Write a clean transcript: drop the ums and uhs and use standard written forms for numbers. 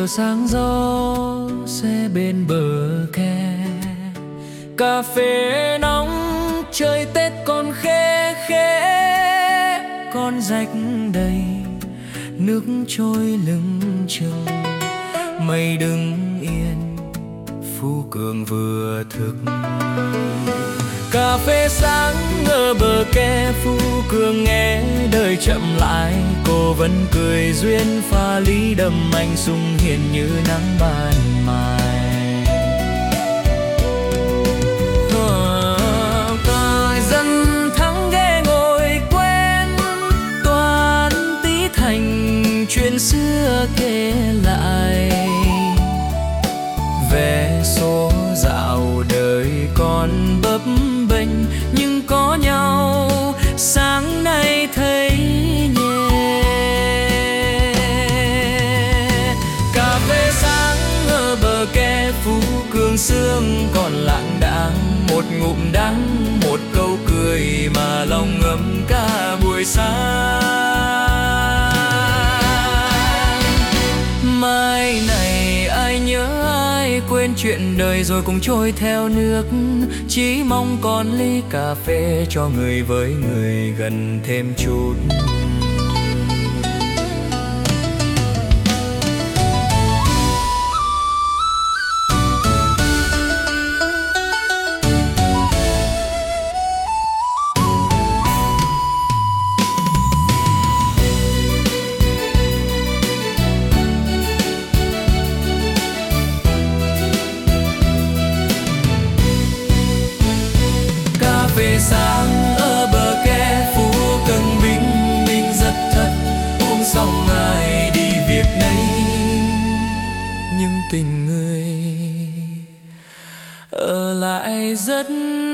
chiều sáng gió xe bên bờ kè, cà phê nóng trời Tết còn khê khê, con rạch đầy nước trôi lưng chừng, mây đứng yên Phú Cường vừa thức. Cà phê sáng ở bờ kè Phú Cường nghe đời chậm lại, cô vẫn cười duyên pha ly đầm anh sung hiền như nắng ban mai. Cờ dân thắng ghé ngồi quen, toán tí thành chuyện xưa kể lại, vé số dạo đời còn bấp bênh nhưng có nhau sáng nay thấy nhẹ. Cà phê sáng ở bờ kè Phú Cường sương còn lạng đãng, một ngụm đắng một câu cười mà lòng ngấm cả buổi sáng. Mai này ai nhớ ai quên chuyện đời rồi cũng trôi theo nước, chỉ mong còn ly cà phê cho người với người gần thêm chút. Về sáng ở bờ kè Phú Cường bình minh rất thật, uống xong ai đi việc nấy, nhưng tình người ở lại rất